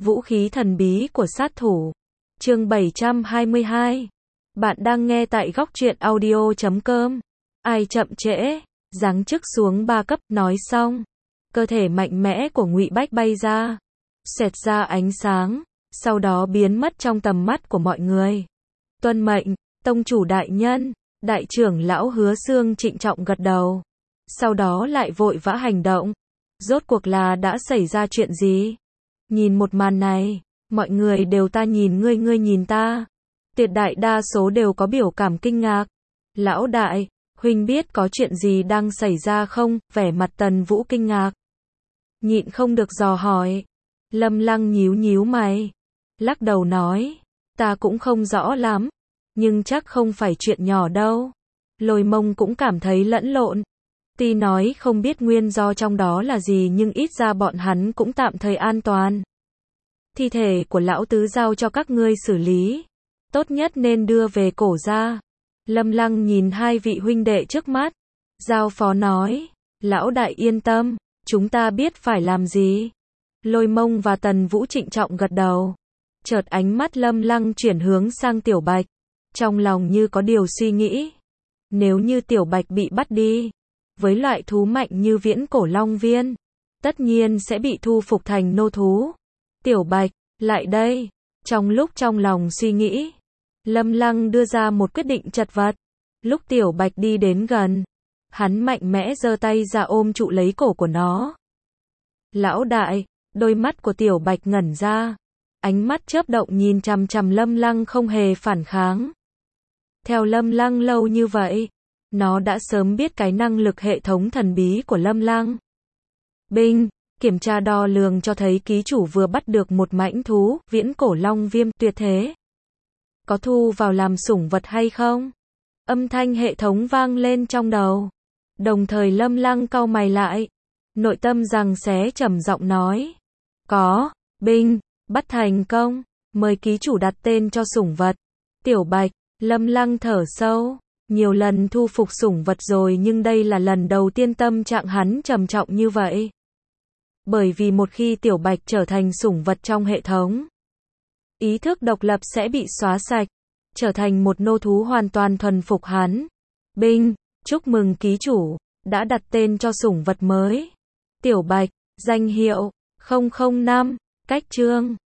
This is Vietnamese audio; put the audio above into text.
Vũ khí thần bí của sát thủ. Chương 722. Bạn đang nghe tại góc truyện audio.com. Ai chậm trễ, giáng chức xuống 3 cấp, nói xong. Cơ thể mạnh mẽ của Ngụy Bách bay ra, xẹt ra ánh sáng, sau đó biến mất trong tầm mắt của mọi người. Tuân mệnh, tông chủ đại nhân. Đại trưởng lão Hứa Xương trịnh trọng gật đầu. Sau đó lại vội vã hành động. Rốt cuộc là đã xảy ra chuyện gì? Nhìn một màn này, mọi người đều ta nhìn ngươi, ngươi nhìn ta. Tuyệt đại đa số đều có biểu cảm kinh ngạc. Lão đại, huynh biết có chuyện gì đang xảy ra không? Vẻ mặt Tần Vũ kinh ngạc, nhịn không được dò hỏi. Lâm Lăng nhíu nhíu mày, lắc đầu nói, ta cũng không rõ lắm, nhưng chắc không phải chuyện nhỏ đâu. Lôi Mông cũng cảm thấy lẫn lộn. Tuy nói không biết nguyên do trong đó là gì nhưng ít ra bọn hắn cũng tạm thời an toàn. Thi thể của lão tứ giao cho các ngươi xử lý. Tốt nhất nên đưa về Cổ gia. Lâm Lăng nhìn hai vị huynh đệ trước mắt, giao phó nói, lão đại yên tâm, chúng ta biết phải làm gì. Lôi Mông và Tần Vũ trịnh trọng gật đầu. Chợt ánh mắt Lâm Lăng chuyển hướng sang Tiểu Bạch, trong lòng như có điều suy nghĩ. Nếu như Tiểu Bạch bị bắt đi, với loại thú mạnh như viễn cổ long viên, tất nhiên sẽ bị thu phục thành nô thú. Tiểu Bạch, lại đây. Trong lúc trong lòng suy nghĩ, Lâm Lăng đưa ra một quyết định chật vật. Lúc Tiểu Bạch đi đến gần, hắn mạnh mẽ giơ tay ra ôm trụ lấy cổ của nó. Lão đại, đôi mắt của Tiểu Bạch ngẩn ra, ánh mắt chớp động nhìn chằm chằm Lâm Lăng không hề phản kháng. Theo Lâm Lăng lâu như vậy, nó đã sớm biết cái năng lực hệ thống thần bí của Lâm Lăng. Binh, kiểm tra đo lường cho thấy ký chủ vừa bắt được một mãnh thú, viễn cổ long viêm tuyệt thế. Có thu vào làm sủng vật hay không? Âm thanh hệ thống vang lên trong đầu. Đồng thời Lâm Lăng cau mày lại, nội tâm giằng xé trầm giọng nói. Có, binh, bắt thành công, mời ký chủ đặt tên cho sủng vật. Tiểu Bạch, Lâm Lăng thở sâu. Nhiều lần thu phục sủng vật rồi nhưng đây là lần đầu tiên tâm trạng hắn trầm trọng như vậy. Bởi vì một khi Tiểu Bạch trở thành sủng vật trong hệ thống, ý thức độc lập sẽ bị xóa sạch, trở thành một nô thú hoàn toàn thuần phục hắn. Binh, chúc mừng ký chủ, đã đặt tên cho sủng vật mới. Tiểu Bạch, danh hiệu 005, cách chương